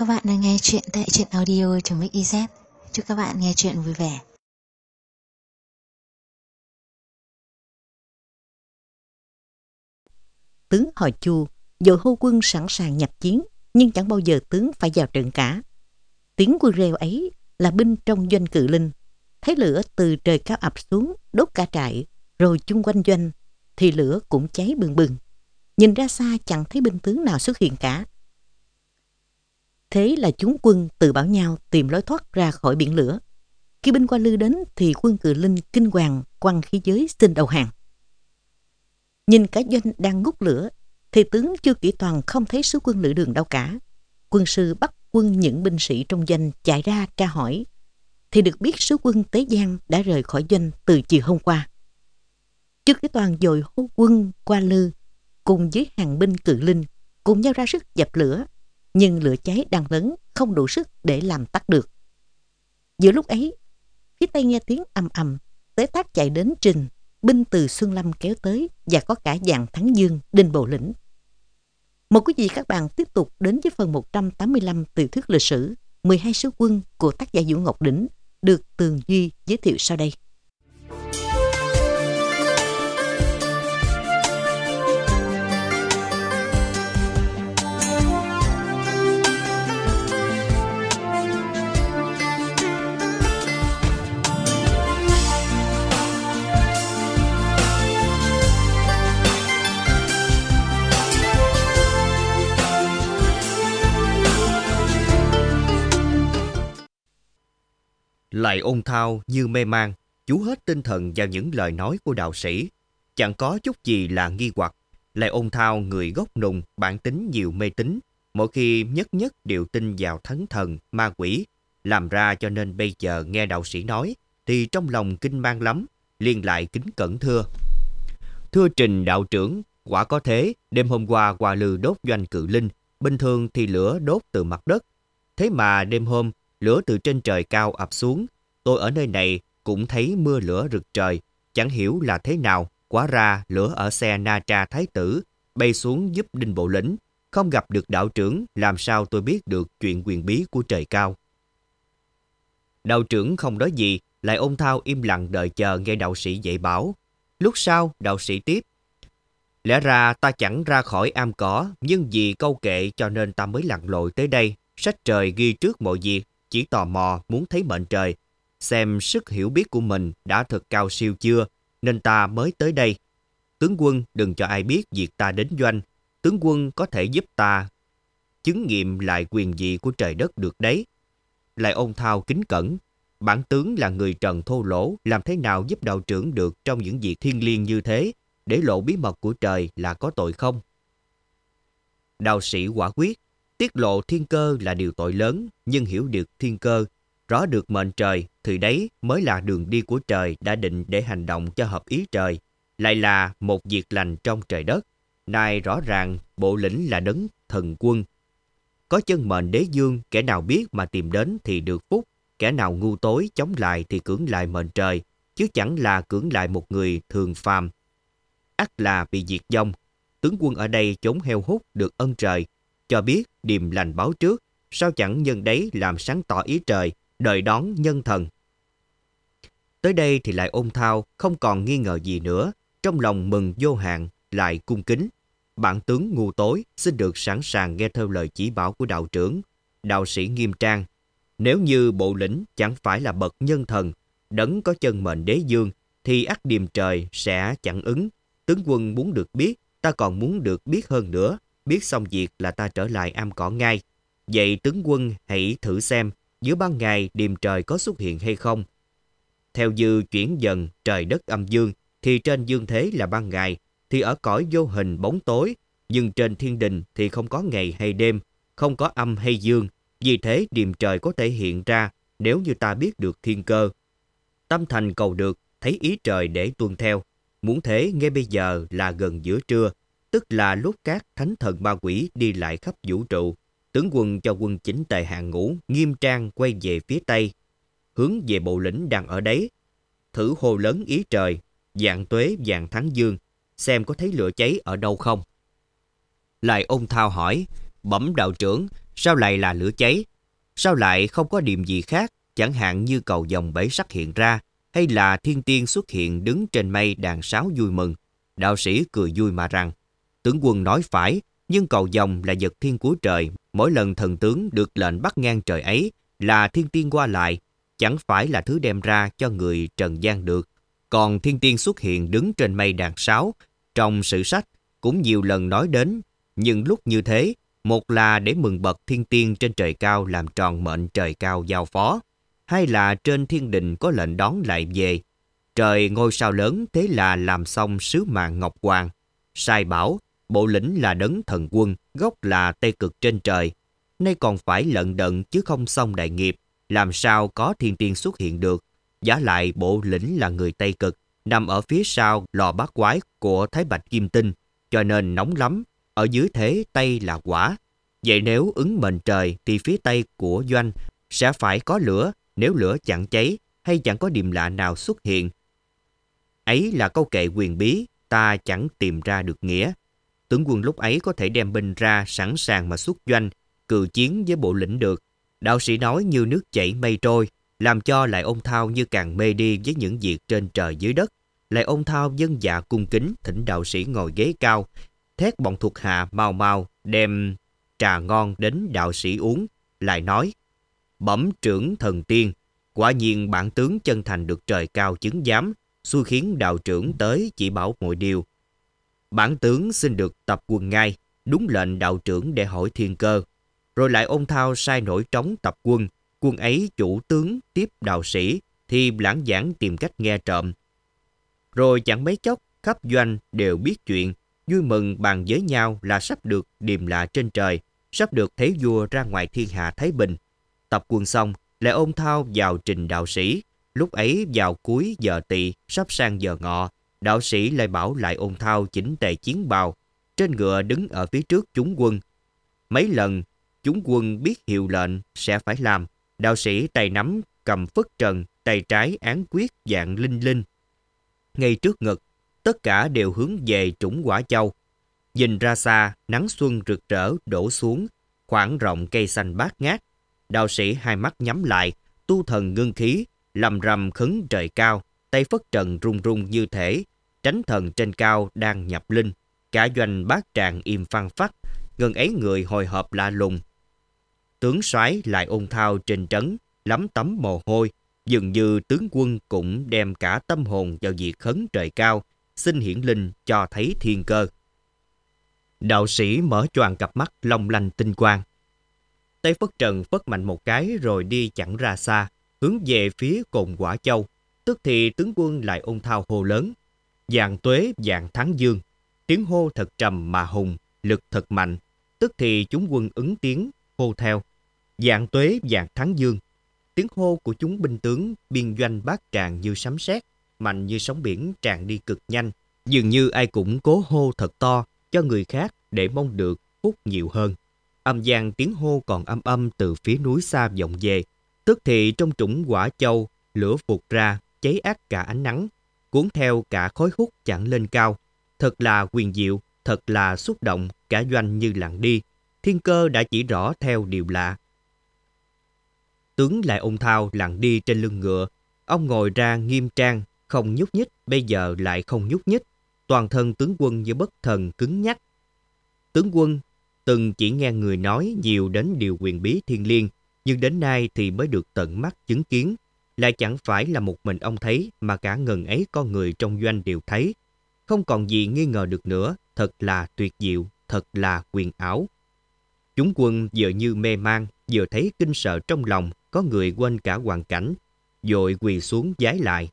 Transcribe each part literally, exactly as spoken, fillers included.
Các bạn đang nghe chuyện tại truyện audio.mixyz. Chúc các bạn nghe chuyện vui vẻ. Tướng họ Chu dội hô quân sẵn sàng nhập chiến, nhưng chẳng bao giờ tướng phải vào trận cả. Tiếng quân reo ấy là binh trong doanh Cự Linh. Thấy lửa từ trời cao ập xuống, đốt cả trại, rồi chung quanh doanh, thì lửa cũng cháy bừng bừng. Nhìn ra xa chẳng thấy binh tướng nào xuất hiện cả. Thế là chúng quân tự bảo nhau tìm lối thoát ra khỏi biển lửa. Khi binh Hoa Lư đến thì quân Cự Linh kinh hoàng quăng khí giới xin đầu hàng. Nhìn cả doanh đang ngút lửa thì tướng Chu Kỷ Toàn không thấy số quân lữ đường đâu cả. Quân sư bắt quân những binh sĩ trong doanh chạy ra tra hỏi, thì được biết số quân Tế Giang đã rời khỏi doanh từ chiều hôm qua. Chu Kỷ Toàn dội hô quân Hoa Lư cùng với hàng binh Cự Linh cùng nhau ra sức dập lửa, nhưng lửa cháy đang lớn, không đủ sức để làm tắt được. Giữa lúc ấy, phía tây nghe tiếng ầm ầm, Tế Tác chạy đến trình, binh từ Xuân Lâm kéo tới và có cả dàn Thắng Dương, Đinh Bộ Lĩnh. Mời quý vị các bạn tiếp tục đến với phần một trăm tám mươi lăm tiểu thuyết lịch sử mười hai số quân của tác giả Vũ Ngọc Đỉnh được Tường Duy giới thiệu sau đây. Lại ôn thao như mê man, chú hết tinh thần vào những lời nói của đạo sĩ. Chẳng có chút gì là nghi hoặc. Lại ôn thao người gốc Nùng, bản tính nhiều mê tín. Mỗi khi nhất nhất đều tin vào thánh thần, ma quỷ. Làm ra cho nên bây giờ nghe đạo sĩ nói, thì trong lòng kinh mang lắm, liền lại kính cẩn thưa. Thưa Trình đạo trưởng, quả có thế, đêm hôm qua Hoa Lư đốt doanh Cự Linh, bình thường thì lửa đốt từ mặt đất. Thế mà đêm hôm, lửa từ trên trời cao ập xuống. Tôi ở nơi này cũng thấy mưa lửa rực trời. Chẳng hiểu là thế nào. Quả ra lửa ở xe Na Tra Thái Tử bay xuống giúp Đinh Bộ Lĩnh. Không gặp được đạo trưởng, làm sao tôi biết được chuyện quyền bí của trời cao. Đạo trưởng không nói gì, lại ôn thao im lặng đợi chờ nghe đạo sĩ dạy bảo. Lúc sau đạo sĩ tiếp. Lẽ ra ta chẳng ra khỏi am cỏ, nhưng vì câu kệ cho nên ta mới lặn lội tới đây. Sách trời ghi trước mọi việc, chỉ tò mò muốn thấy mệnh trời, xem sức hiểu biết của mình đã thật cao siêu chưa, nên ta mới tới đây. Tướng quân đừng cho ai biết việc ta đến doanh, tướng quân có thể giúp ta chứng nghiệm lại quyền vị của trời đất được đấy. Lại ôn thao kính cẩn, bản tướng là người trần thô lỗ, làm thế nào giúp đạo trưởng được trong những việc thiêng liêng như thế, để lộ bí mật của trời là có tội không? Đạo sĩ quả quyết, tiết lộ thiên cơ là điều tội lớn, nhưng hiểu được thiên cơ, rõ được mệnh trời, thì đấy mới là đường đi của trời đã định để hành động cho hợp ý trời, lại là một việc lành trong trời đất. Nay rõ ràng Bộ Lĩnh là đấng thần quân. Có chân mệnh đế dương, kẻ nào biết mà tìm đến thì được phúc, kẻ nào ngu tối chống lại thì cưỡng lại mệnh trời, chứ chẳng là cưỡng lại một người thường phàm. Ắt là bị diệt vong. Tướng quân ở đây trốn heo hút được ân trời, cho biết điềm lành báo trước, sao chẳng nhân đấy làm sáng tỏ ý trời, đợi đón nhân thần. Tới đây thì lại ôn thao không còn nghi ngờ gì nữa, trong lòng mừng vô hạn, lại cung kính. Bản tướng ngu tối xin được sẵn sàng nghe theo lời chỉ bảo của đạo trưởng. Đạo sĩ nghiêm trang, nếu như Bộ Lĩnh chẳng phải là bậc nhân thần, đấng có chân mệnh đế dương, thì ắt điềm trời sẽ chẳng ứng. Tướng quân muốn được biết, ta còn muốn được biết hơn nữa. Biết xong việc là ta trở lại am cỏ ngay. Vậy tướng quân hãy thử xem giữa ban ngày điềm trời có xuất hiện hay không. Theo dư chuyển dần trời đất âm dương, thì trên dương thế là ban ngày, thì ở cõi vô hình bóng tối, nhưng trên thiên đình thì không có ngày hay đêm, không có âm hay dương. Vì thế điềm trời có thể hiện ra nếu như ta biết được thiên cơ. Tâm thành cầu được, thấy ý trời để tuân theo. Muốn thế ngay bây giờ là gần giữa trưa, tức là lúc các thánh thần ma quỷ đi lại khắp vũ trụ. Tướng quân cho quân chỉnh tề hàng ngũ, nghiêm trang quay về phía tây, hướng về Bộ Lĩnh đang ở đấy. Thử hô lớn ý trời, vạn tuế vạn Thắng Dương, xem có thấy lửa cháy ở đâu không. Lại ôn thao hỏi, bẩm đạo trưởng, Sao lại là lửa cháy? Sao lại không có điểm gì khác, chẳng hạn như cầu vồng bảy sắc hiện ra, hay là thiên tiên xuất hiện đứng trên mây đàn sáo vui mừng? Đạo sĩ cười vui mà rằng, tướng quân nói phải, nhưng cầu vồng là vật thiên của trời. Mỗi lần thần tướng được lệnh bắt ngang trời ấy là thiên tiên qua lại, chẳng phải là thứ đem ra cho người trần gian được. Còn thiên tiên xuất hiện đứng trên mây đàn sáo, trong sử sách cũng nhiều lần nói đến, nhưng lúc như thế, một là để mừng bậc thiên tiên trên trời cao làm tròn mệnh trời cao giao phó, hai là trên thiên đình có lệnh đón lại về. Trời ngôi sao lớn thế là làm xong sứ mạng Ngọc Hoàng. Sai bảo, bộ lĩnh là đấng thần quân, gốc là Tây Cực trên trời. Nay còn phải lận đận chứ không xong đại nghiệp, làm sao có thiên tiên xuất hiện được. Giả lại bộ lĩnh là người Tây Cực, nằm ở phía sau lò bát quái của Thái Bạch Kim Tinh, cho nên nóng lắm. Ở dưới thế Tây là quả. Vậy nếu ứng mệnh trời thì phía Tây của doanh sẽ phải có lửa. Nếu lửa chẳng cháy hay chẳng có điềm lạ nào xuất hiện, ấy là câu kệ quyền bí, ta chẳng tìm ra được nghĩa. Tướng quân lúc ấy có thể đem binh ra sẵn sàng mà xuất doanh, cự chiến với bộ lĩnh được. Đạo sĩ nói như nước chảy mây trôi, làm cho Lại Ôn Thao như càng mê đi với những việc trên trời dưới đất. Lại Ôn Thao vâng dạ cung kính thỉnh đạo sĩ ngồi ghế cao, thét bọn thuộc hạ mau mau đem trà ngon đến đạo sĩ uống, lại nói: Bẩm trưởng thần tiên, quả nhiên bản tướng chân thành được trời cao chứng giám, xui khiến đạo trưởng tới chỉ bảo mọi điều. Bản tướng xin được tập quân ngay, đúng lệnh đạo trưởng để hỏi thiên cơ. Rồi Lại Ôn Thao sai nổi trống tập quân, quân ấy chủ tướng tiếp đạo sĩ thì lãng giảng tìm cách nghe trộm. Rồi chẳng mấy chốc khắp doanh đều biết chuyện, vui mừng bàn với nhau là sắp được điềm lạ trên trời, sắp được thấy vua ra ngoài thiên hạ thái bình. Tập quân xong, Lại Ôn Thao vào trình đạo sĩ. Lúc ấy vào cuối giờ tỵ, sắp sang giờ ngọ, đạo sĩ lại bảo Lại Ôn Thao chỉnh tề chiến bào, trên ngựa đứng ở phía trước chúng quân. Mấy lần chúng quân biết hiệu lệnh sẽ phải làm, đạo sĩ tay nắm cầm phất trần, tay trái án quyết dạng linh linh. Ngay trước ngực, tất cả đều hướng về Trũng Quả Châu. Nhìn ra xa, nắng xuân rực rỡ đổ xuống, khoảng rộng cây xanh bát ngát. Đạo sĩ hai mắt nhắm lại, tu thần ngưng khí, lầm rầm khấn trời cao, tay phất trần rung rung như thể tránh thần trên cao đang nhập linh. Cả doanh bát tràng im phăng phắc, ngần ấy người hồi hộp lạ lùng. Tướng soái Lại Ôn Thao trên trấn lắm tấm mồ hôi, dường như tướng quân cũng đem cả tâm hồn vào việc khấn trời cao, xin hiển linh cho thấy thiên cơ. Đạo sĩ mở choàng cặp mắt long lanh tinh quang. Tay phất trần phất mạnh một cái rồi đi chẳng ra xa, hướng về phía cồn Quả Châu. Tức thì tướng quân Lại Ôn Thao hô lớn: Vạn tuế vạn thắng dương. Tiếng hô thật trầm mà hùng, lực thật mạnh. Tức thì chúng quân ứng tiếng hô theo: Vạn tuế vạn thắng dương. Tiếng hô của chúng binh tướng biên doanh bát tràng như sấm sét, mạnh như sóng biển tràn đi cực nhanh. Dường như ai cũng cố hô thật to cho người khác để mong được phúc nhiều hơn. Âm vang tiếng hô còn âm âm từ phía núi xa vọng về. Tức thì trong Trũng Quả Châu, lửa vụt ra, cháy ác cả ánh nắng, cuốn theo cả khói hút chẳng lên cao. Thật là huyền diệu, thật là xúc động, cả doanh như lặng đi. Thiên cơ đã chỉ rõ theo điều lạ. Tướng Lại Ôn Thao lặng đi trên lưng ngựa. Ông ngồi ra nghiêm trang, không nhúc nhích, bây giờ lại không nhúc nhích. Toàn thân tướng quân như bất thần cứng nhắc. Tướng quân từng chỉ nghe người nói nhiều đến điều quyền bí thiêng liêng, nhưng đến nay thì mới được tận mắt chứng kiến. Lại chẳng phải là một mình ông thấy, mà cả ngần ấy con người trong doanh đều thấy. Không còn gì nghi ngờ được nữa, thật là tuyệt diệu, thật là quyền ảo. Chúng quân vừa như mê man, vừa thấy kinh sợ trong lòng, có người quên cả hoàn cảnh, vội quỳ xuống vái lại.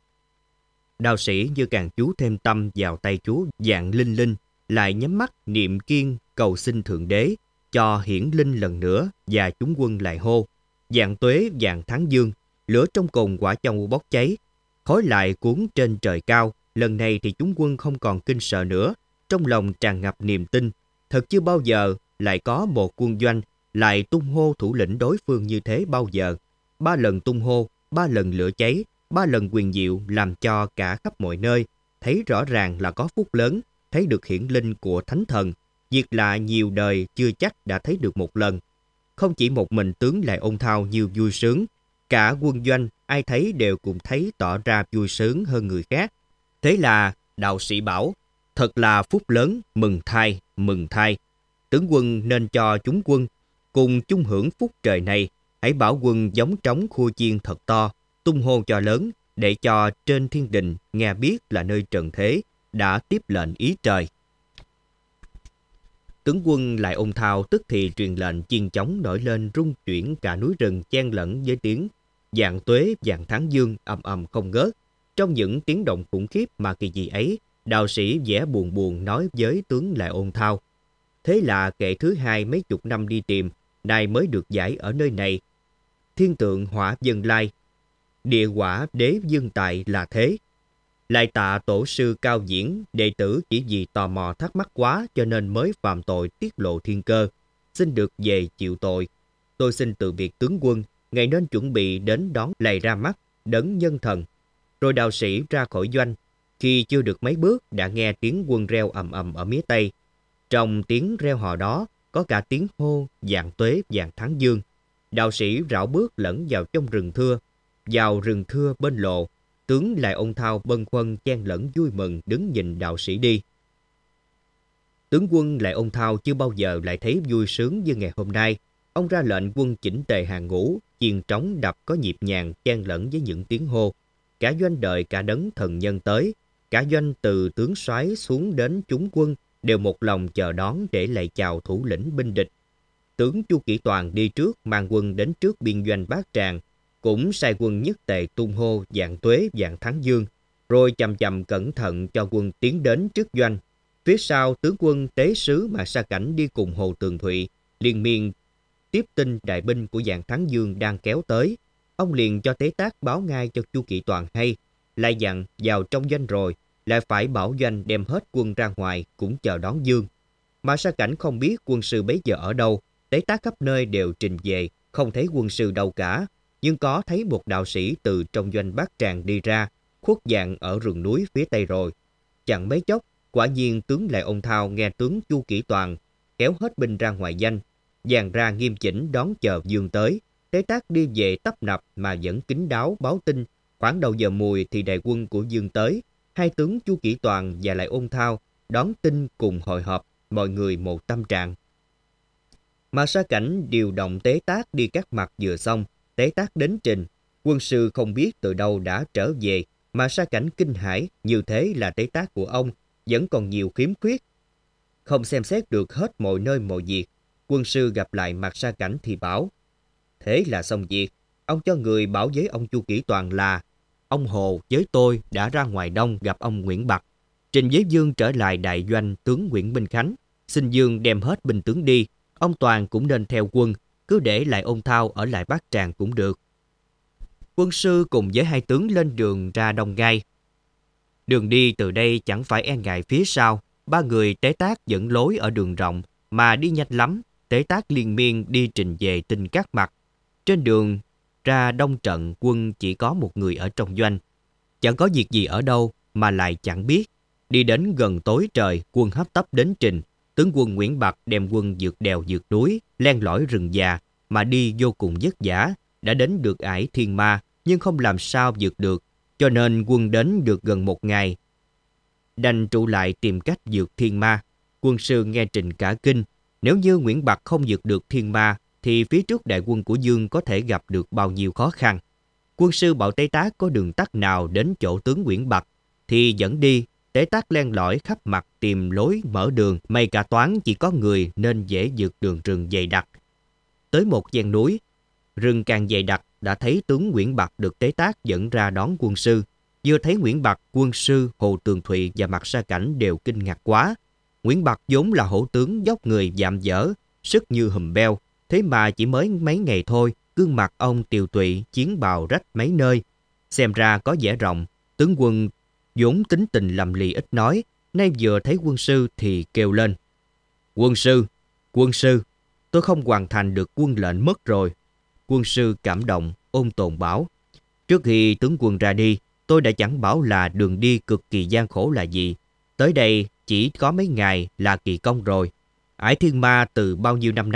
Đạo sĩ như càng chú thêm tâm vào tay Chúa dạng linh linh, lại nhắm mắt niệm kiên cầu xin Thượng Đế cho hiển linh lần nữa, và chúng quân lại hô: Vạn tuế vạn thắng dương. Lửa trong cồn Quả Châu bốc cháy, khói lại cuốn trên trời cao. Lần này thì chúng quân không còn kinh sợ nữa, trong lòng tràn ngập niềm tin. Thật chưa bao giờ lại có một quân doanh lại tung hô thủ lĩnh đối phương như thế bao giờ. Ba lần tung hô, ba lần lửa cháy, ba lần quyền diệu, làm cho cả khắp mọi nơi thấy rõ ràng là có phúc lớn, thấy được hiển linh của thánh thần. Việc lạ nhiều đời chưa chắc đã thấy được một lần. không chỉ một mình tướng Lại Ôn Thao nhiều vui sướng, cả quân doanh ai thấy đều cũng thấy tỏ ra vui sướng hơn người khác. Thế là đạo sĩ bảo, thật là phúc lớn, mừng thai, mừng thai. Tướng quân nên cho chúng quân cùng chung hưởng phúc trời này. Hãy bảo quân giống trống khua chiên thật to, tung hô cho lớn, để cho trên thiên đình nghe biết là nơi trần thế đã tiếp lệnh ý trời. Tướng quân Lại Ôn Thao tức thì truyền lệnh chiên trống nổi lên rung chuyển cả núi rừng, chen lẫn với tiếng vạn tuế vạn tháng dương ầm ầm không ngớt. Trong những tiếng động khủng khiếp mà kỳ dị ấy, đạo sĩ vẻ buồn buồn nói với tướng Lại Ôn Thao, thế là kệ thứ hai mấy chục năm đi tìm, nay mới được giải ở nơi này. Thiên tượng hỏa dân lai, địa quả đế dương tại là thế. Lại tạ tổ sư Cao Diễn, đệ tử chỉ vì tò mò thắc mắc quá cho nên mới phạm tội tiết lộ thiên cơ, xin được về chịu tội. Tôi xin từ biệt tướng quân, ngày nên chuẩn bị đến đón lạy ra mắt đấng nhân thần. Rồi đạo sĩ ra khỏi doanh, khi chưa được mấy bước đã nghe tiếng quân reo ầm ầm ở mé tây. Trong tiếng reo hò đó có cả tiếng hô vạn tuế vạn tháng dương. Đạo sĩ rảo bước lẫn vào trong rừng thưa, vào rừng thưa bên lộ. Tướng Lại Ôn Thao bâng khuâng chen lẫn vui mừng đứng nhìn đạo sĩ đi. Tướng quân Lại Ôn Thao chưa bao giờ lại thấy vui sướng như ngày hôm nay. Ông ra lệnh quân chỉnh tề hàng ngũ, chiên trống đập có nhịp nhàng chen lẫn với những tiếng hô. Cả doanh đợi cả đấng thần nhân tới, cả doanh từ tướng soái xuống đến chúng quân đều một lòng chờ đón để lạy chào thủ lĩnh binh địch. Tướng Chu Kỷ Toàn đi trước mang quân đến trước biên doanh Bát Tràng, cũng sai quân nhất tề tung hô vạn tuế vạn tháng dương, rồi chậm chậm cẩn thận cho quân tiến đến trước doanh. Phía sau tướng quân tế sứ Mạc Sa Cảnh đi cùng Hồ Tường Thụy liên miên tiếp tin đại binh của vạn tháng dương đang kéo tới. Ông liền cho tế tác báo ngay cho Chu Kỷ Toàn hay, lại dặn vào trong doanh rồi lại phải bảo doanh đem hết quân ra ngoài cũng chờ đón dương. Mạc Sa Cảnh không biết quân sư bấy giờ ở đâu, tế tác khắp nơi đều trình về, không thấy quân sư đâu cả, nhưng có thấy một đạo sĩ từ trong doanh Bát Tràng đi ra, khuất dạng ở rừng núi phía tây rồi. Chẳng mấy chốc, quả nhiên tướng Lại Ôn Thao nghe tướng Chu Kỷ Toàn kéo hết binh ra ngoài doanh, dàn ra nghiêm chỉnh đón chờ dương tới. Tế tác đi về tấp nập mà vẫn kín đáo báo tin, khoảng đầu giờ mùi thì đại quân của dương tới. Hai tướng Chu Kỷ Toàn và Lại Ôn Thao đón tin cùng hội họp, mọi người một tâm trạng. Mạc Sa Cảnh điều động tế tác đi các mặt vừa xong, tế tác đến trình. Quân sư không biết từ đâu đã trở về, Mạc Sa Cảnh kinh hãi, như thế là tế tác của ông vẫn còn nhiều khiếm khuyết, không xem xét được hết mọi nơi mọi việc. Quân sư gặp lại Mạc Sa Cảnh thì bảo, thế là xong việc. Ông cho người bảo với ông Chu Kỷ Toàn là ông Hồ với tôi đã ra ngoài đông gặp ông Nguyễn Bạc, trình với Dương trở lại đại doanh tướng Nguyễn Binh Khánh, xin Dương đem hết binh tướng đi. Ông Toàn cũng nên theo quân, cứ để Lại Ôn Thao ở lại Bát Tràng cũng được. Quân sư cùng với hai tướng lên đường ra đông ngay. Đường đi từ đây chẳng phải e ngại phía sau, ba người tế tác dẫn lối ở đường rộng mà đi nhanh lắm. Tế tác liên miên đi trình về tin các mặt. Trên đường ra đông trận, quân chỉ có một người ở trong doanh, chẳng có việc gì ở đâu mà lại chẳng biết. Đi đến gần tối trời, quân hấp tấp đến trình. Tướng quân Nguyễn Bạc đem quân vượt đèo vượt núi, len lỏi rừng già mà đi vô cùng vất vả, đã đến được ải Thiên Ma nhưng không làm sao vượt được, cho nên quân đến được gần một ngày đành trụ lại tìm cách vượt Thiên Ma. Quân sư nghe trình cả kinh, nếu như Nguyễn Bạc không vượt được Thiên Ma thì phía trước đại quân của Dương có thể gặp được bao nhiêu khó khăn. Quân sư bảo tế tác có đường tắt nào đến chỗ tướng Nguyễn Bạc thì dẫn đi. Tế tác len lỏi khắp mặt tìm lối mở đường, may cả toán chỉ có người nên dễ vượt đường rừng dày đặc. Tới một gian núi, rừng càng dày đặc, đã thấy tướng Nguyễn Bạc được tế tác dẫn ra đón quân sư. Vừa thấy Nguyễn Bạc, quân sư Hồ Tường Thụy và Mạc Sa Cảnh đều kinh ngạc quá. Nguyễn Bạc vốn là hổ tướng dốc người dạm dở, sức như hùm beo, thế mà chỉ mới mấy ngày thôi, gương mặt ông tiều tụy, chiến bào rách mấy nơi, xem ra có vẻ rộng. Tướng quân vốn tính tình lầm lì ít nói, nay vừa thấy quân sư thì kêu lên, quân sư, quân sư, tôi không hoàn thành được quân lệnh mất rồi. Quân sư cảm động, ôn tồn bảo, trước khi tướng quân ra đi, tôi đã chẳng bảo là đường đi cực kỳ gian khổ là gì. Tới đây chỉ có mấy ngày là kỳ công rồi. Ải Thiên Ma từ bao nhiêu năm nay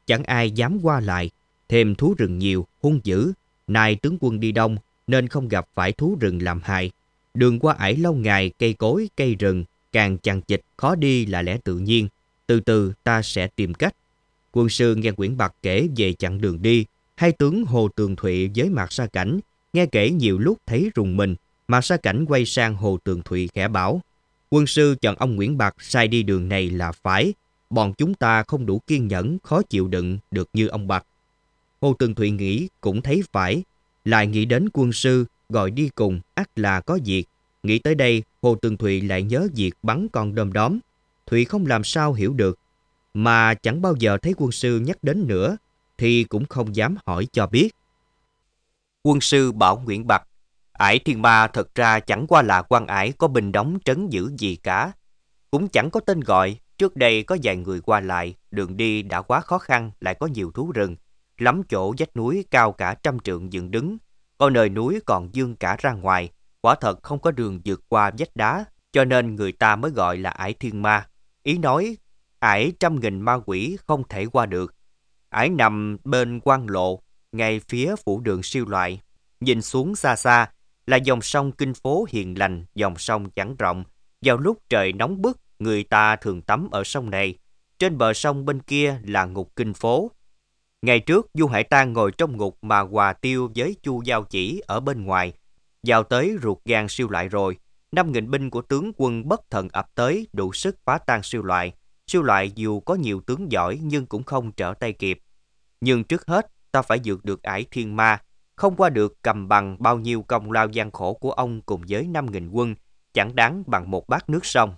chẳng ai dám qua lại. Thêm thú rừng nhiều, hung dữ. Nay tướng quân đi đông nên không gặp phải thú rừng làm hại. Đường qua ải lâu ngày, cây cối, cây rừng càng chằng chịt, khó đi là lẽ tự nhiên. Từ từ ta sẽ tìm cách. Quân sư nghe Nguyễn Bạc kể về chặng đường đi. Hai tướng Hồ Tường Thụy với Mạc Sa Cảnh nghe kể nhiều lúc thấy rùng mình. Mạc Sa Cảnh quay sang Hồ Tường Thụy khẽ bảo: quân sư chọn ông Nguyễn Bạc sai đi đường này là phải. Bọn chúng ta không đủ kiên nhẫn, khó chịu đựng được như ông Bạc. Hồ Tường Thụy nghĩ cũng thấy phải, lại nghĩ đến quân sư gọi đi cùng ắt là có việc. Nghĩ tới đây, Hồ Tường Thụy lại nhớ việc bắn con đom đóm. Thụy không làm sao hiểu được, mà chẳng bao giờ thấy quân sư nhắc đến nữa, thì cũng không dám hỏi cho biết. Quân sư bảo Nguyễn Bạc: ải Thiên Ma thật ra chẳng qua là quan ải có binh đóng trấn giữ gì cả, cũng chẳng có tên gọi. Trước đây có vài người qua lại, đường đi đã quá khó khăn, lại có nhiều thú rừng, lắm chỗ vách núi cao cả trăm trượng dựng đứng, có nơi núi còn vươn cả ra ngoài, quả thật không có đường vượt qua vách đá, cho nên người ta mới gọi là ải Thiên Ma. Ý nói ải trăm nghìn ma quỷ không thể qua được. Ải nằm bên quan lộ, ngay phía phủ đường Siêu Loại. Nhìn xuống xa xa là dòng sông Kinh Phố hiền lành, dòng sông chẳng rộng. Vào lúc trời nóng bức, người ta thường tắm ở sông này. Trên bờ sông bên kia là ngục Kinh Phố. Ngày trước, Du Hải Tang ngồi trong ngục mà hòa tiêu với Chu Giao Chỉ ở bên ngoài. Vào tới ruột gan Siêu Loại rồi, năm nghìn binh của tướng quân Bất Thần ập tới, đủ sức phá tan Siêu Loại. Siêu Loại dù có nhiều tướng giỏi nhưng cũng không trở tay kịp. Nhưng trước hết, ta phải vượt được ải Thiên Ma. Không qua được cầm bằng bao nhiêu công lao gian khổ của ông cùng với năm nghìn quân, chẳng đáng bằng một bát nước sông.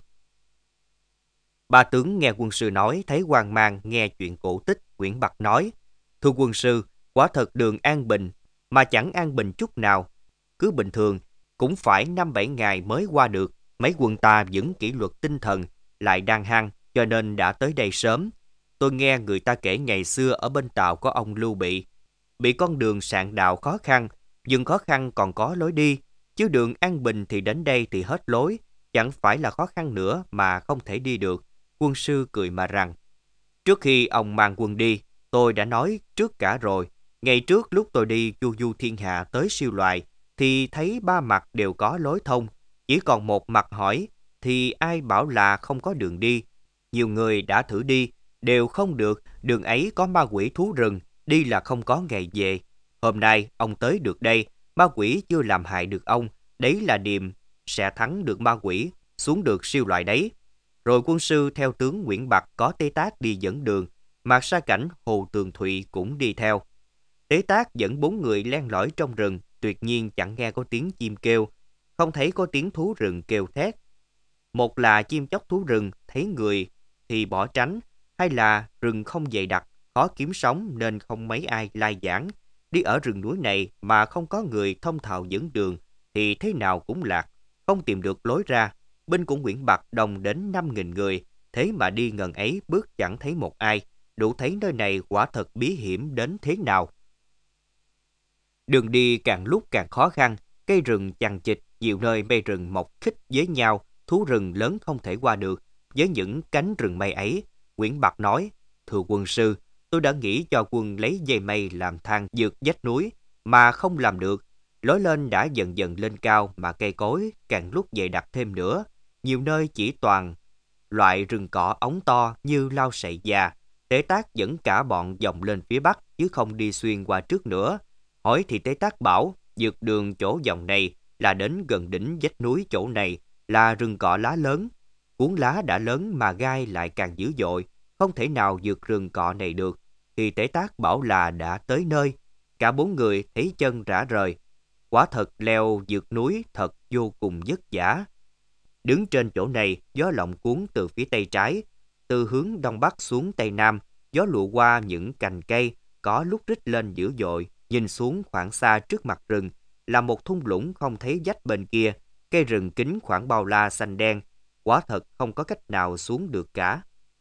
Ba tướng nghe quân sư nói thấy hoang mang, nghe chuyện cổ tích. Nguyễn Bạc nói: thưa quân sư, quả thật đường an bình, mà chẳng an bình chút nào. Cứ bình thường cũng phải năm bảy ngày mới qua được. Mấy quân ta vững kỷ luật tinh thần, lại đang hăng, cho nên đã tới đây sớm. Tôi nghe người ta kể ngày xưa ở bên Tàu có ông Lưu Bị, bị con đường sạn đạo khó khăn, nhưng khó khăn còn có lối đi, chứ đường an bình thì đến đây thì hết lối, chẳng phải là khó khăn nữa mà không thể đi được. Quân sư cười mà rằng: trước khi ông mang quân đi, tôi đã nói trước cả rồi. Ngày trước lúc tôi đi chu du thiên hạ tới Siêu Loại, thì thấy ba mặt đều có lối thông, chỉ còn một mặt hỏi, thì ai bảo là không có đường đi. Nhiều người đã thử đi, đều không được, đường ấy có ma quỷ thú rừng, đi là không có ngày về. Hôm nay ông tới được đây, ma quỷ chưa làm hại được ông, đấy là điềm sẽ thắng được ma quỷ, xuống được Siêu Loại đấy. Rồi quân sư theo tướng Nguyễn Bạc có Tế Tác đi dẫn đường, Mạc Sa Cảnh, Hồ Tường Thụy cũng đi theo. Tế Tác dẫn bốn người len lỏi trong rừng, tuyệt nhiên chẳng nghe có tiếng chim kêu, không thấy có tiếng thú rừng kêu thét. Một là chim chóc thú rừng thấy người thì bỏ tránh, hay là rừng không dày đặc, khó kiếm sống nên không mấy ai lai giảng. Đi ở rừng núi này mà không có người thông thạo dẫn đường thì thế nào cũng lạc, không tìm được lối ra. Binh của Nguyễn Bạc đồng đến năm nghìn người, thế mà đi ngần ấy bước chẳng thấy một ai, đủ thấy nơi này quả thật bí hiểm đến thế nào. Đường đi càng lúc càng khó khăn, cây rừng chằng chịt, nhiều nơi mây rừng mọc khích với nhau, thú rừng lớn không thể qua được. Với những cánh rừng mây ấy, Nguyễn Bạc nói: thưa quân sư, tôi đã nghĩ cho quân lấy dây mây làm thang vượt vách núi, mà không làm được. Lối lên đã dần dần lên cao, mà cây cối càng lúc dày đặc thêm nữa. Nhiều nơi chỉ toàn loại rừng cỏ ống to như lao sậy già. Tế Tác dẫn cả bọn vòng lên phía bắc, chứ không đi xuyên qua trước nữa. Hỏi thì Tế Tác bảo vượt đường chỗ dòng này là đến gần đỉnh vách núi chỗ này là rừng cỏ lá lớn. Cuốn lá đã lớn mà gai lại càng dữ dội, không thể nào vượt rừng cọ này được. Thì Tế Tác bảo là đã tới nơi. Cả bốn người thấy chân rã rời. Quả thật leo vượt núi thật vô cùng vất vả. Đứng trên chỗ này, gió lộng cuốn từ phía tây trái, từ hướng đông bắc xuống tây nam, gió lùa qua những cành cây, có lúc rít lên dữ dội. Nhìn xuống khoảng xa trước mặt rừng là một thung lũng không thấy vách bên kia, cây rừng kín khoảng bao la xanh đen, quả thật không có cách nào xuống được cả.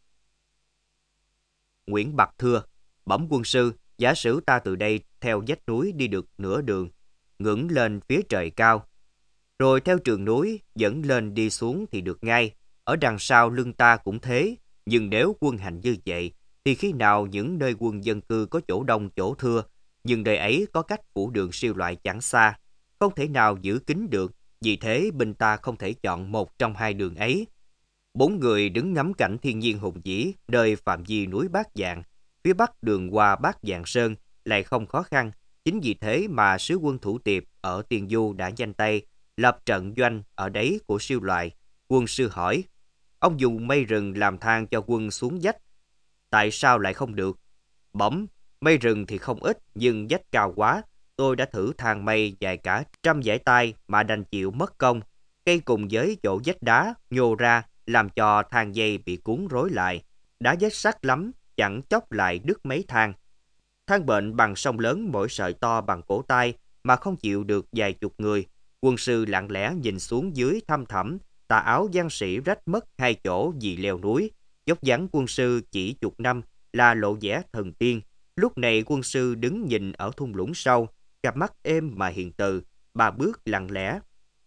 Nguyễn Bạc thưa: bẩm quân sư, giả sử ta từ đây theo vách núi đi được nửa đường, ngẩng lên phía trời cao, rồi theo trường núi dẫn lên đi xuống thì được ngay. Ở đằng sau lưng ta cũng thế, nhưng nếu quân hành như vậy thì khi nào những nơi quân dân cư có chỗ đông chỗ thưa, nhưng nơi ấy có cách phủ đường siêu loại chẳng xa, không thể nào giữ kín được, vì thế binh ta không thể chọn một trong hai đường ấy. Bốn người đứng ngắm cảnh thiên nhiên hùng vĩ nơi phạm vi núi Bát Dạng, phía bắc đường qua Bát Dạng Sơn lại không khó khăn. Chính vì thế mà sứ quân Thủ Tiệp ở Tiền Du đã nhanh tay lập trận doanh ở đấy của siêu loại. Quân sư hỏi, ông dùng mây rừng làm thang cho quân xuống vách, tại sao lại không được? Bẩm, mây rừng thì không ít, nhưng vách cao quá. Tôi đã thử thang mây dài cả trăm dãy tay mà đành chịu mất công. Cây cùng với chỗ vách đá nhô ra làm cho thang dây bị cuốn rối lại. Đá vách sắt lắm, chẳng chốc lại đứt mấy thang. Thang bệnh bằng sông lớn mỗi sợi to bằng cổ tay mà không chịu được vài chục người. Quân sư lặng lẽ nhìn xuống dưới thăm thẳm, tà áo giang sĩ rách mất hai chỗ vì leo núi. Dốc dáng quân sư chỉ chục năm là lộ vẻ thần tiên. Lúc này quân sư đứng nhìn ở thung lũng sâu, cặp mắt êm mà hiền từ, ba bước lặng lẽ.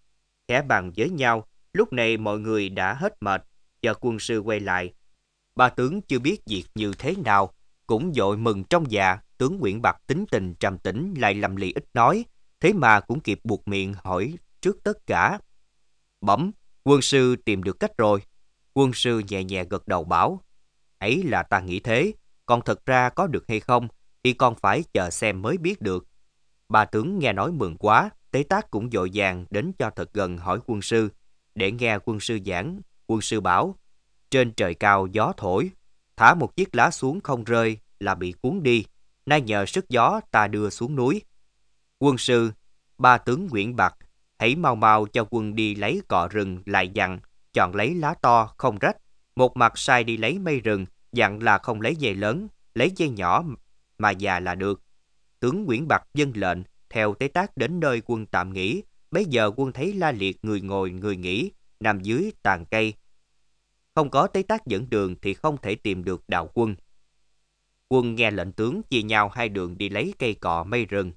Khẽ bàn với nhau, lúc này mọi người đã hết mệt, chờ quân sư quay lại. Ba tướng chưa biết việc như thế nào, cũng vội mừng trong dạ. Tướng Nguyễn Bạc tính tình trầm tĩnh lại lầm lì ít nói, thế mà cũng kịp buộc miệng hỏi trước tất cả. Bẩm, quân sư tìm được cách rồi. Quân sư nhẹ nhẹ gật đầu bảo, ấy là ta nghĩ thế, còn thật ra có được hay không thì còn phải chờ xem mới biết được. Ba tướng nghe nói mừng quá, Tế Tác cũng vội vàng đến cho thật gần hỏi quân sư. Để nghe quân sư giảng, quân sư bảo, trên trời cao gió thổi, thả một chiếc lá xuống không rơi là bị cuốn đi, nay nhờ sức gió ta đưa xuống núi. Quân sư, ba tướng Nguyễn Bạc, hãy mau mau cho quân đi lấy cọ rừng lại dặn, chọn lấy lá to không rách, một mặt sai đi lấy mây rừng, dặn là không lấy dây lớn, lấy dây nhỏ mà già là được. Tướng Nguyễn Bạc vâng lệnh, theo Tế Tác đến nơi quân tạm nghỉ. Bấy giờ quân thấy la liệt người ngồi người nghỉ, nằm dưới tàn cây. Không có Tế Tác dẫn đường thì không thể tìm được đạo quân. Quân nghe lệnh tướng chia nhau hai đường đi lấy cây cọ mây rừng.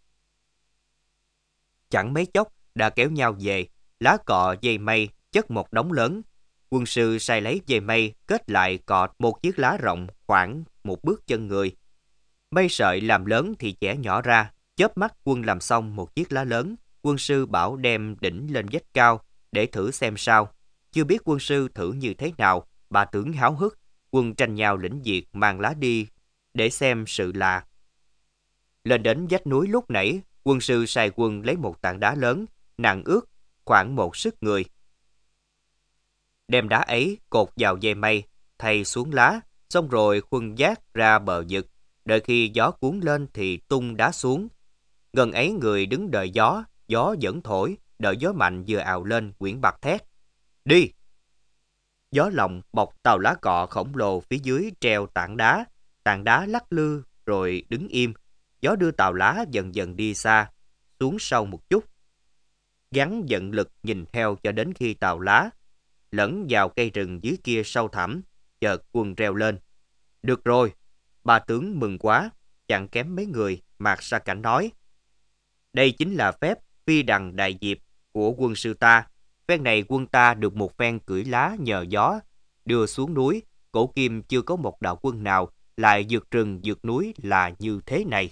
Chẳng mấy chốc đã kéo nhau về, lá cọ dây mây chất một đống lớn. Quân sư sai lấy dây mây kết lại cọ một chiếc lá rộng khoảng một bước chân người. Mây sợi làm lớn thì chẻ nhỏ ra, chớp mắt quân làm xong một chiếc lá lớn. Quân sư bảo đem đỉnh lên vách cao để thử xem sao. Chưa biết quân sư thử như thế nào, ba tướng háo hức, quân tranh nhau lĩnh việc mang lá đi để xem sự lạ. Lên đến vách núi lúc nãy, quân sư sai quân lấy một tảng đá lớn, nặng ước khoảng một sức người. Đem đá ấy cột vào dây mây, thay xuống lá, xong rồi khuân vác ra bờ vực. Đợi khi gió cuốn lên thì tung đá xuống. Gần ấy người đứng đợi gió, gió vẫn thổi, đợi gió mạnh vừa ào lên, Nguyễn Bạc thét. Đi! Gió lòng bọc tàu lá cọ khổng lồ phía dưới treo tảng đá. Tảng đá lắc lư rồi đứng im. Gió đưa tàu lá dần dần đi xa, xuống sâu một chút. Gắn vận lực nhìn theo cho đến khi tàu lá lẫn vào cây rừng dưới kia sâu thẳm. Chợt quân reo lên. Được rồi! Ba tướng mừng quá, chẳng kém mấy người. Mạc Sa Cảnh nói, đây chính là phép phi đằng đại diệp của quân sư ta. Phen này quân ta được một phen cưỡi lá nhờ gió đưa xuống núi. Cổ kim chưa có một đạo quân nào lại vượt rừng vượt núi là như thế này.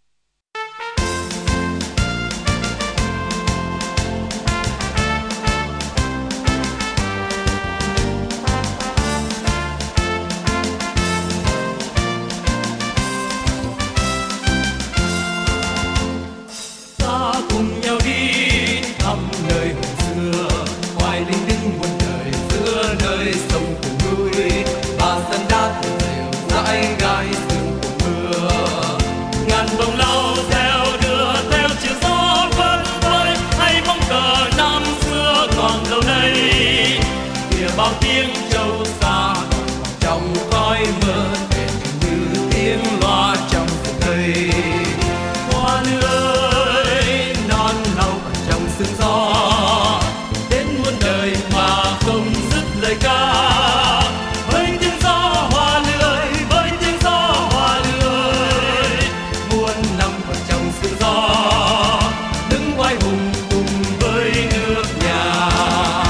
Bao tiếng trâu xa trong khói mơ đèn như tiếng loa trong rừng cây. Hoa lưới non nâu trong sương gió, đến muôn đời mà không dứt lời ca. Với tiếng gió hoa lưới, với tiếng gió hoa lưới, muôn năm còn trong sương gió, đứng oai hùng cùng với nước nhà.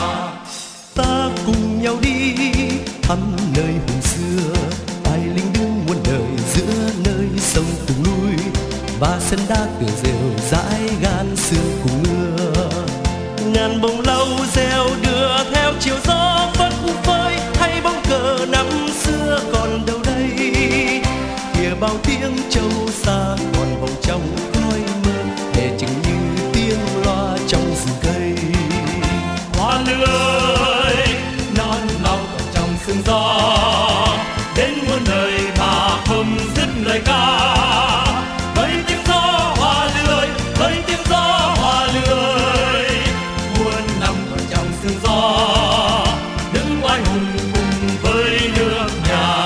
Ta cùng nhau đi thăm nơi hùng xưa, tài linh đương và sân đá tựa rêu dãi gan sương cùng mưa. Ngàn bông lau reo đưa theo chiều gió phất phới, hay bóng cờ năm xưa còn đâu đây. Kìa bao tiếng trâu xa còn vòng trong khói mơ, để chừng như tiếng loa trong rừng cây. Hoa lưới non lòng còn trong sương gió, đến muôn đời mà không dứt lời ca. Với tiếng gió hoa lưới, với tiếng gió hoa lưới, muôn năm còn trong sương gió, đứng oai hùng cùng với nước nhà.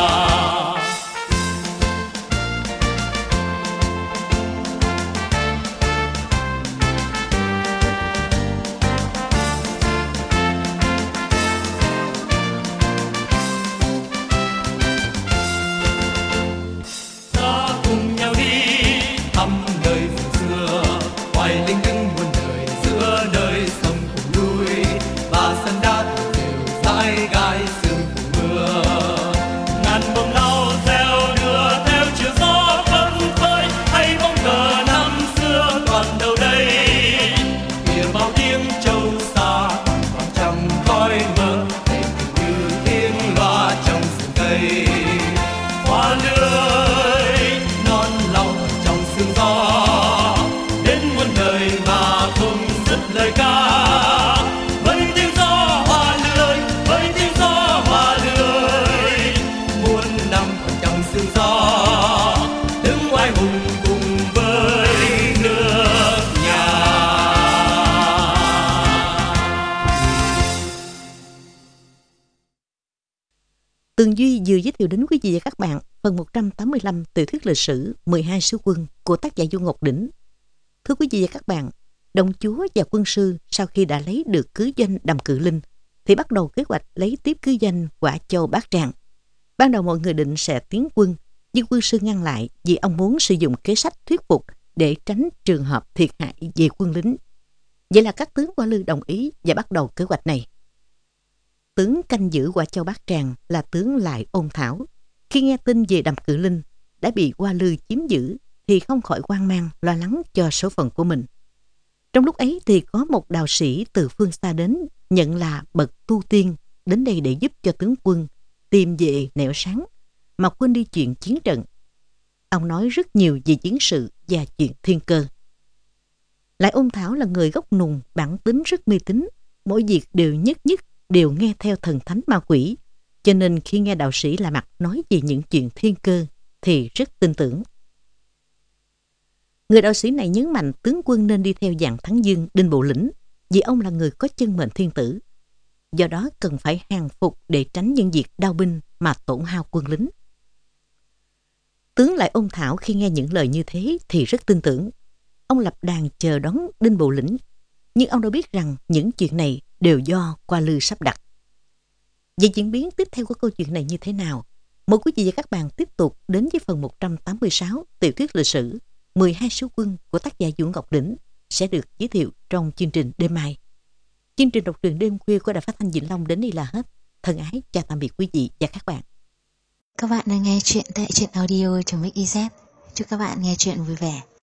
Ta cùng nhau đi thăm nơi rừng xưa, hoài linh đứng muôn đời giữa nơi sông cùng núi, và sân đá đều dãi gai sương cùng mưa. Ngàn bông lau reo đưa theo chiều gió phất phới, hay bóng cờ năm xưa còn đâu đây. Kìa bao tiếng trâu xa còn trong khói mơ, để như tiếng loa trong rừng cây. Hoa lưới non lau trong sương gió, đến muôn đời mà không dứt lời ca. Với tiếng gió hoa lưới, với tiếng gió hoa lưới, muôn năm còn trong sương gió, đứng oai hùng cùng với nước nhà. Tường Duy vừa giới thiệu đến quý vị và các bạn phần một trăm tám mươi lăm tiểu thuyết lịch sử mười hai sứ quân của tác giả Du Ngọc Đỉnh. Thưa quý vị và các bạn, đồng chúa và quân sư sau khi đã lấy được cứ doanh Đầm Cự Linh thì bắt đầu kế hoạch lấy tiếp cứ doanh Quả Châu Bát Tràng. Ban đầu mọi người định sẽ tiến quân, nhưng quân sư ngăn lại vì ông muốn sử dụng kế sách thuyết phục để tránh trường hợp thiệt hại về quân lính. Vậy là các tướng Hoa Lư đồng ý và bắt đầu kế hoạch này. Tướng canh giữ Quả Châu Bát Tràng là tướng Lại Ôn Thảo. Khi nghe tin về Đầm Cự Linh đã bị Hoa Lư chiếm giữ thì không khỏi hoang mang, lo lắng cho số phận của mình. Trong lúc ấy thì có một đạo sĩ từ phương xa đến, nhận là bậc tu tiên, đến đây để giúp cho tướng quân tìm về nẻo sáng, mà quên đi chuyện chiến trận. Ông nói rất nhiều về chiến sự và chuyện thiên cơ. Lại Ôn Thảo là người gốc Nùng, bản tính rất mê tín, mỗi việc đều nhất nhất đều nghe theo thần thánh ma quỷ, cho nên khi nghe đạo sĩ La Mặt nói về những chuyện thiên cơ thì rất tin tưởng. Người đạo sĩ này nhấn mạnh tướng quân nên đi theo dạng Thắng Dương Đinh Bộ Lĩnh, vì ông là người có chân mệnh thiên tử. Do đó cần phải hàng phục để tránh những việc đao binh mà tổn hao quân lính. Tướng Lại Ôn Thảo khi nghe những lời như thế thì rất tin tưởng. Ông lập đàn chờ đón Đinh Bộ Lĩnh, nhưng ông đã biết rằng những chuyện này đều do Hoa Lư sắp đặt. Vậy diễn biến tiếp theo của câu chuyện này như thế nào? Mời quý vị và các bạn tiếp tục đến với phần một trăm tám mươi sáu tiểu thuyết lịch sử mười hai sứ quân của tác giả Du Ngọc Đỉnh sẽ được giới thiệu trong chương trình đêm mai. Chương trình đọc truyện đêm khuya của Đài Phát thanh Vĩnh Long đến đây là hết. Thân ái chào tạm biệt quý vị và các bạn. Các bạn đang nghe chuyện tại truyện audio chấm ích i zét. Chúc các bạn nghe chuyện vui vẻ.